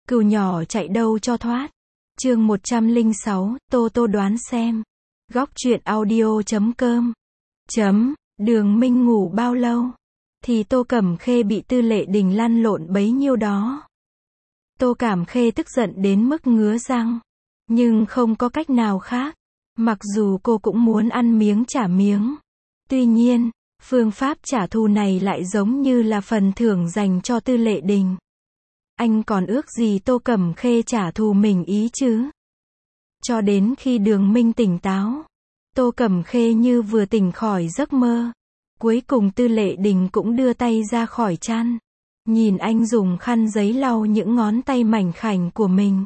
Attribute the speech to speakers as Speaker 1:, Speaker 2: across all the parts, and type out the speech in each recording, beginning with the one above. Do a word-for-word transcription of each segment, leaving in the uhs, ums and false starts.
Speaker 1: Cừu nhỏ chạy đâu cho thoát. Chương một trăm lẻ sáu, Tô Tô đoán xem. Góc truyện audio chấm com. Chấm, Đường Minh ngủ bao lâu? Thì Tô Cẩm Khê bị Tư Lệ Đình lăn lộn bấy nhiêu đó. Tô Cẩm Khê tức giận đến mức ngứa răng. Nhưng không có cách nào khác. Mặc dù cô cũng muốn ăn miếng trả miếng. Tuy nhiên, phương pháp trả thù này lại giống như là phần thưởng dành cho Tư Lệ Đình. Anh còn ước gì Tô Cẩm Khê trả thù mình ý chứ? Cho đến khi Đường Minh tỉnh táo, Tô Cẩm Khê như vừa tỉnh khỏi giấc mơ. Cuối cùng Tư Lệ Đình cũng đưa tay ra khỏi chăn. Nhìn anh dùng khăn giấy lau những ngón tay mảnh khảnh của mình.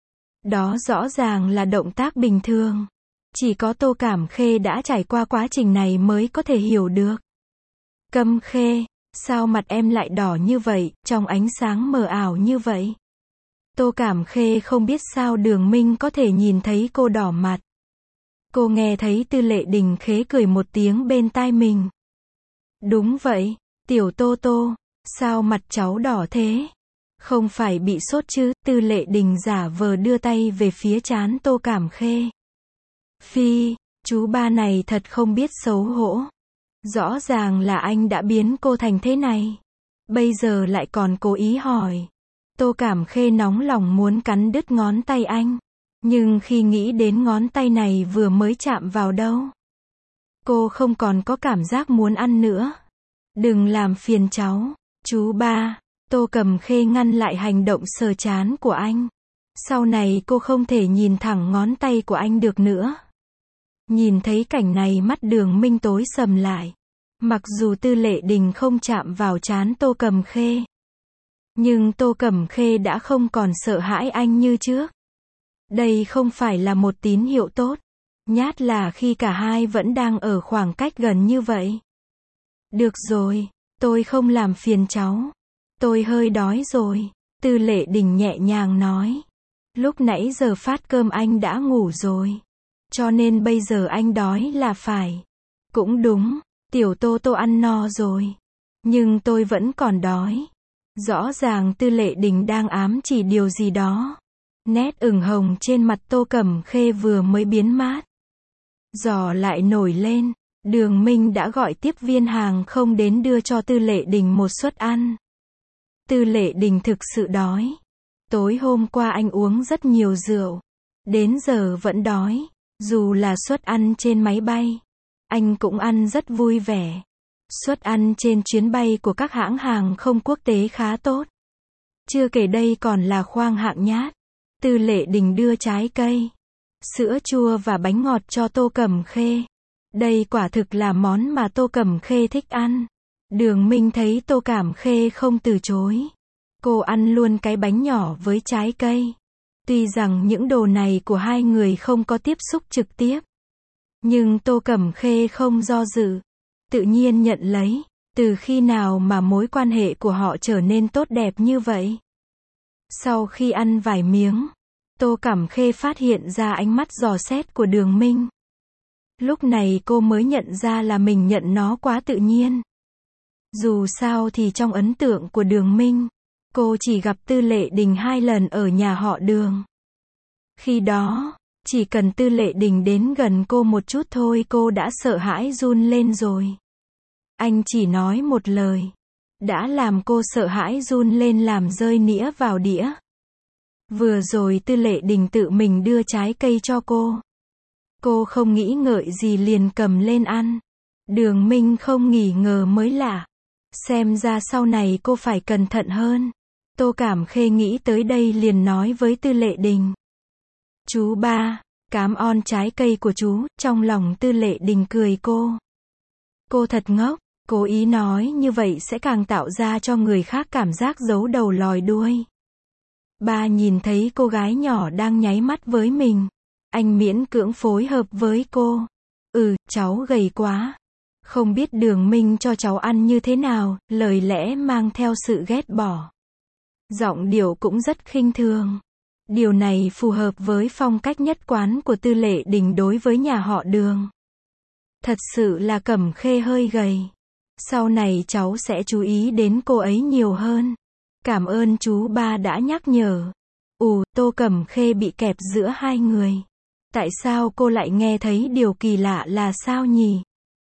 Speaker 1: Đó rõ ràng là động tác bình thường. Chỉ có Tô Cẩm Khê đã trải qua quá trình này mới có thể hiểu được. Cẩm Khê, sao mặt em lại đỏ như vậy, trong ánh sáng mờ ảo như vậy? Tô Cẩm Khê không biết sao Đường Minh có thể nhìn thấy cô đỏ mặt. Cô nghe thấy Tư Lệ Đình khế cười một tiếng bên tai mình. Đúng vậy, tiểu Tô Tô, sao mặt cháu đỏ thế? Không phải bị sốt chứ? Tư Lệ Đình giả vờ đưa tay về phía trán Tô Cẩm Khê. Phi, chú ba này thật không biết xấu hổ. Rõ ràng là anh đã biến cô thành thế này. Bây giờ lại còn cố ý hỏi. Tô Cẩm Khê nóng lòng muốn cắn đứt ngón tay anh. Nhưng khi nghĩ đến ngón tay này vừa mới chạm vào đâu, cô không còn có cảm giác muốn ăn nữa. Đừng làm phiền cháu, chú ba. Tô Cẩm Khê ngăn lại hành động sờ trán của anh. Sau này cô không thể nhìn thẳng ngón tay của anh được nữa. Nhìn thấy cảnh này mắt Đường Minh tối sầm lại. Mặc dù Tư Lệ Đình không chạm vào trán Tô Cẩm Khê, nhưng Tô Cẩm Khê đã không còn sợ hãi anh như trước. Đây không phải là một tín hiệu tốt. Nhát là khi cả hai vẫn đang ở khoảng cách gần như vậy. Được rồi, tôi không làm phiền cháu. Tôi hơi đói rồi. Tư Lệ Đình nhẹ nhàng nói. Lúc nãy giờ phát cơm anh đã ngủ rồi. Cho nên bây giờ anh đói là phải. Cũng đúng, tiểu Tô Tô ăn no rồi. Nhưng tôi vẫn còn đói. Rõ ràng Tư Lệ Đình đang ám chỉ điều gì đó. Nét ửng hồng trên mặt Tô Cẩm Khê vừa mới biến mát. Giò lại nổi lên. Đường Minh đã gọi tiếp viên hàng không đến đưa cho Tư Lệ Đình một suất ăn. Tư Lệ Đình thực sự đói. Tối hôm qua anh uống rất nhiều rượu. Đến giờ vẫn đói. Dù là suất ăn trên máy bay, anh cũng ăn rất vui vẻ. Suất ăn trên chuyến bay của các hãng hàng không quốc tế khá tốt. Chưa kể đây còn là khoang hạng nhát. Tư Lệ Đình đưa trái cây, sữa chua và bánh ngọt cho Tô Cẩm Khê. Đây quả thực là món mà Tô Cẩm Khê thích ăn. Đường Minh thấy Tô Cẩm Khê không từ chối. Cô ăn luôn cái bánh nhỏ với trái cây. Tuy rằng những đồ này của hai người không có tiếp xúc trực tiếp, nhưng Tô Cẩm Khê không do dự. Tự nhiên nhận lấy. Từ khi nào mà mối quan hệ của họ trở nên tốt đẹp như vậy? Sau khi ăn vài miếng, Tô Cẩm Khê phát hiện ra ánh mắt dò xét của Đường Minh. Lúc này cô mới nhận ra là mình nhận nó quá tự nhiên. Dù sao thì trong ấn tượng của Đường Minh, cô chỉ gặp Tư Lệ Đình hai lần ở nhà họ Đường. Khi đó, chỉ cần Tư Lệ Đình đến gần cô một chút thôi cô đã sợ hãi run lên rồi. Anh chỉ nói một lời, đã làm cô sợ hãi run lên làm rơi nĩa vào đĩa. Vừa rồi Tư Lệ Đình tự mình đưa trái cây cho cô. Cô không nghĩ ngợi gì liền cầm lên ăn. Đường Minh không nghỉ ngờ mới lạ. Xem ra sau này cô phải cẩn thận hơn. Tô Cẩm Khê nghĩ tới đây liền nói với Tư Lệ Đình. Chú ba, cám ơn trái cây của chú. Trong lòng Tư Lệ Đình cười cô. Cô thật ngốc, cố ý nói như vậy sẽ càng tạo ra cho người khác cảm giác giấu đầu lòi đuôi. Ba nhìn thấy cô gái nhỏ đang nháy mắt với mình. Anh miễn cưỡng phối hợp với cô. Ừ, cháu gầy quá. Không biết Đường Minh cho cháu ăn như thế nào, lời lẽ mang theo sự ghét bỏ. Giọng điệu cũng rất khinh thường. Điều này phù hợp với phong cách nhất quán của Tư Lệ Đình đối với nhà họ Đường. Thật sự là Cẩm Khê hơi gầy. Sau này cháu sẽ chú ý đến cô ấy nhiều hơn. Cảm ơn chú ba đã nhắc nhở. Ù, Tô Cẩm Khê bị kẹp giữa hai người. Tại sao cô lại nghe thấy điều kỳ lạ là sao nhỉ?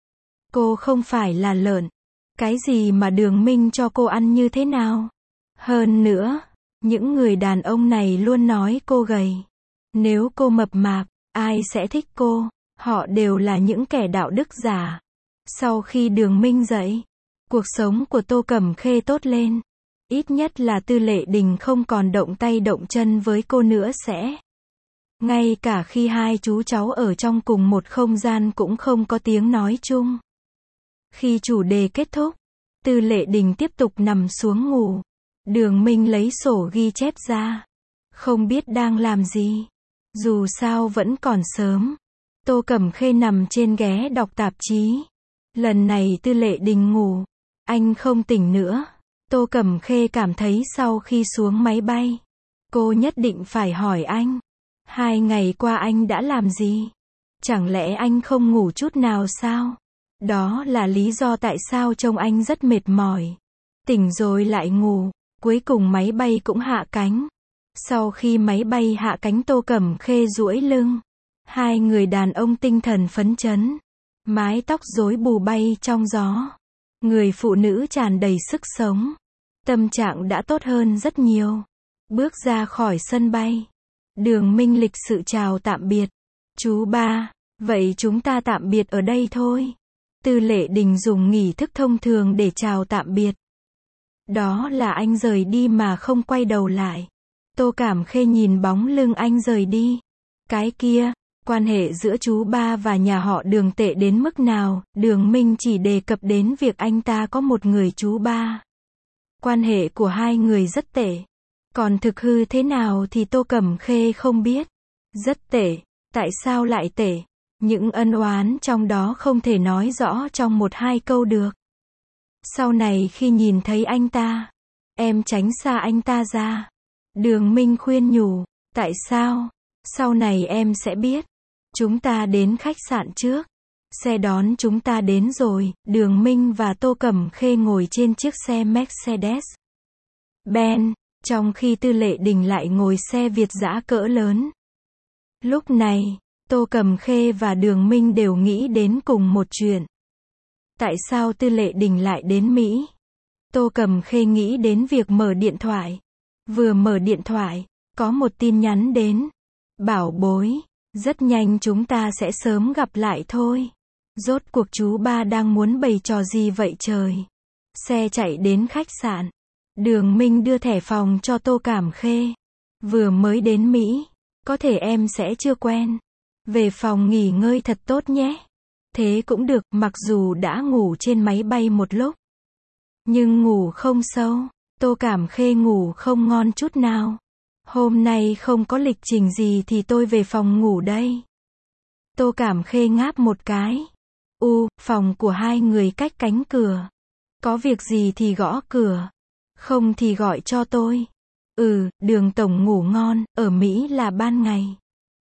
Speaker 1: Cô không phải là lợn. Cái gì mà Đường Minh cho cô ăn như thế nào? Hơn nữa, những người đàn ông này luôn nói cô gầy. Nếu cô mập mạp, ai sẽ thích cô? Họ đều là những kẻ đạo đức giả. Sau khi Đường Minh dậy, cuộc sống của Tô Cẩm Khê tốt lên. Ít nhất là Tư Lệ Đình không còn động tay động chân với cô nữa sẽ. Ngay cả khi hai chú cháu ở trong cùng một không gian cũng không có tiếng nói chung. Khi chủ đề kết thúc, Tư Lệ Đình tiếp tục nằm xuống ngủ. Đường Minh lấy sổ ghi chép ra. Không biết đang làm gì. Dù sao vẫn còn sớm. Tô Cẩm Khê nằm trên ghế đọc tạp chí. Lần này Tư Lệ Đình ngủ. Anh không tỉnh nữa. Tô Cẩm Khê cảm thấy sau khi xuống máy bay, cô nhất định phải hỏi anh. Hai ngày qua anh đã làm gì? Chẳng lẽ anh không ngủ chút nào sao? Đó là lý do tại sao trông anh rất mệt mỏi. Tỉnh rồi lại ngủ. Cuối cùng máy bay cũng hạ cánh. Sau khi máy bay hạ cánh Tô Cẩm Khê duỗi lưng. Hai người đàn ông tinh thần phấn chấn. Mái tóc rối bù bay trong gió. Người phụ nữ tràn đầy sức sống. Tâm trạng đã tốt hơn rất nhiều. Bước ra khỏi sân bay. Đường Minh lịch sự chào tạm biệt. Chú ba, vậy chúng ta tạm biệt ở đây thôi. Tư Lệ Đình dùng nghi thức thông thường để chào tạm biệt. Đó là anh rời đi mà không quay đầu lại. Tô Cẩm Khê nhìn bóng lưng anh rời đi. Cái kia, quan hệ giữa chú ba và nhà họ Đường tệ đến mức nào? Đường Minh chỉ đề cập đến việc anh ta có một người chú ba. Quan hệ của hai người rất tệ. Còn thực hư thế nào thì Tô Cẩm Khê không biết. Rất tệ. Tại sao lại tệ? Những ân oán trong đó không thể nói rõ trong một hai câu được. Sau này khi nhìn thấy anh ta, em tránh xa anh ta ra. Đường Minh khuyên nhủ. Tại sao? Sau này em sẽ biết. Chúng ta đến khách sạn trước. Xe đón chúng ta đến rồi. Đường Minh và Tô Cẩm Khê ngồi trên chiếc xe Mercedes Benz, trong khi Tư Lệ Đình lại ngồi xe Việt dã cỡ lớn. Lúc này, Tô Cẩm Khê và Đường Minh đều nghĩ đến cùng một chuyện. Tại sao Tư Lệ Đình lại đến Mỹ? Tô Cẩm Khê nghĩ đến việc mở điện thoại. Vừa mở điện thoại, có một tin nhắn đến. Bảo bối, rất nhanh chúng ta sẽ sớm gặp lại thôi. Rốt cuộc chú ba đang muốn bày trò gì vậy trời? Xe chạy đến khách sạn. Đường Minh đưa thẻ phòng cho Tô Cẩm Khê. Vừa mới đến Mỹ, có thể em sẽ chưa quen. Về phòng nghỉ ngơi thật tốt nhé. Thế cũng được, mặc dù đã ngủ trên máy bay một lúc. Nhưng ngủ không sâu. Tô Cẩm Khê ngủ không ngon chút nào. Hôm nay không có lịch trình gì thì tôi về phòng ngủ đây. Tô Cẩm Khê ngáp một cái. U, phòng của hai người cách cánh cửa. Có việc gì thì gõ cửa. Không thì gọi cho tôi. Ừ, Đường tổng ngủ ngon, ở Mỹ là ban ngày.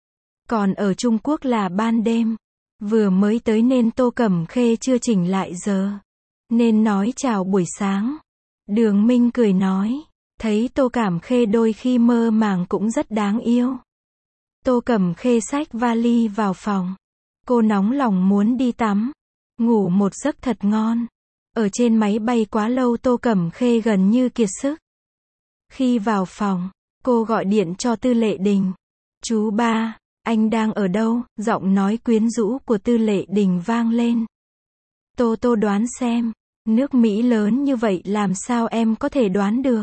Speaker 1: Còn ở Trung Quốc là ban đêm. Vừa mới tới nên Tô Cẩm Khê chưa chỉnh lại giờ. Nên nói chào buổi sáng. Đường Minh cười nói. Thấy Tô Cẩm Khê đôi khi mơ màng cũng rất đáng yêu. Tô Cẩm Khê xách vali vào phòng. Cô nóng lòng muốn đi tắm. Ngủ một giấc thật ngon. Ở trên máy bay quá lâu Tô Cẩm Khê gần như kiệt sức. Khi vào phòng, cô gọi điện cho Tư Lệ Đình. Chú ba, anh đang ở đâu? Giọng nói quyến rũ của Tư Lệ Đình vang lên. Tô Tô đoán xem. Nước Mỹ lớn như vậy làm sao em có thể đoán được?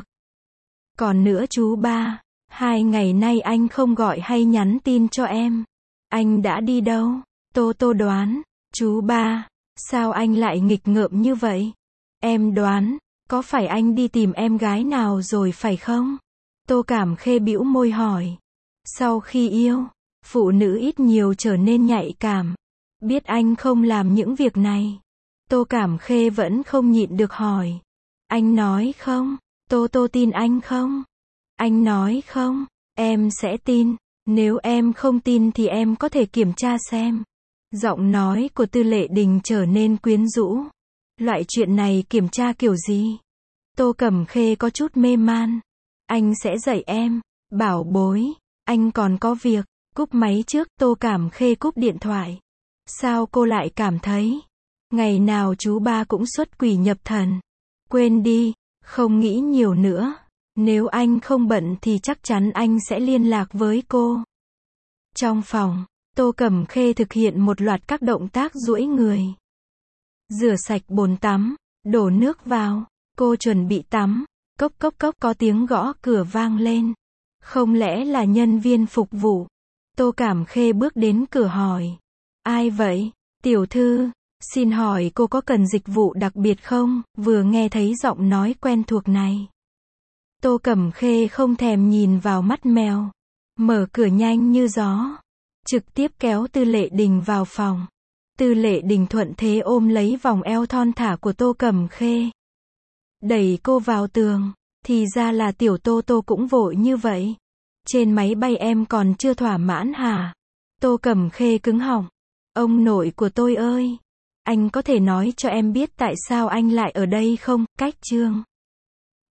Speaker 1: Còn nữa chú ba, hai ngày nay anh không gọi hay nhắn tin cho em. Anh đã đi đâu? Tô Tô đoán. Chú ba, sao anh lại nghịch ngợm như vậy? Em đoán, có phải anh đi tìm em gái nào rồi phải không? Tô Cẩm Khê bĩu môi hỏi. Sau khi yêu, phụ nữ ít nhiều trở nên nhạy cảm. Biết anh không làm những việc này. Tô Cẩm Khê vẫn không nhịn được hỏi. Anh nói không? Tô Tô tin anh không? Anh nói không? Em sẽ tin. Nếu em không tin thì em có thể kiểm tra xem. Giọng nói của Tư Lệ Đình trở nên quyến rũ. Loại chuyện này kiểm tra kiểu gì? Tô Cẩm Khê có chút mê man. Anh sẽ dạy em. Bảo bối, anh còn có việc, cúp máy trước, Tô Cảm Khê cúp điện thoại. Sao cô lại cảm thấy, ngày nào chú ba cũng xuất quỷ nhập thần? Quên đi, không nghĩ nhiều nữa. Nếu anh không bận thì chắc chắn anh sẽ liên lạc với cô. Trong phòng, Tô Cẩm Khê thực hiện một loạt các động tác duỗi người. Rửa sạch bồn tắm, đổ nước vào, cô chuẩn bị tắm, cốc cốc cốc có tiếng gõ cửa vang lên. Không lẽ là nhân viên phục vụ? Tô Cảm Khê bước đến cửa hỏi. Ai vậy? Tiểu thư, xin hỏi cô có cần dịch vụ đặc biệt không? Vừa nghe thấy giọng nói quen thuộc này, Tô Cẩm Khê không thèm nhìn vào mắt mèo, mở cửa nhanh như gió, trực tiếp kéo Tư Lệ Đình vào phòng. Tư Lệ Đình thuận thế ôm lấy vòng eo thon thả của Tô Cẩm Khê, đẩy cô vào tường. Thì ra là tiểu Tô Tô cũng vội như vậy. Trên máy bay em còn chưa thỏa mãn hả? Tô Cẩm Khê cứng họng. Ông nội của tôi ơi, anh có thể nói cho em biết tại sao anh lại ở đây không? Cách chương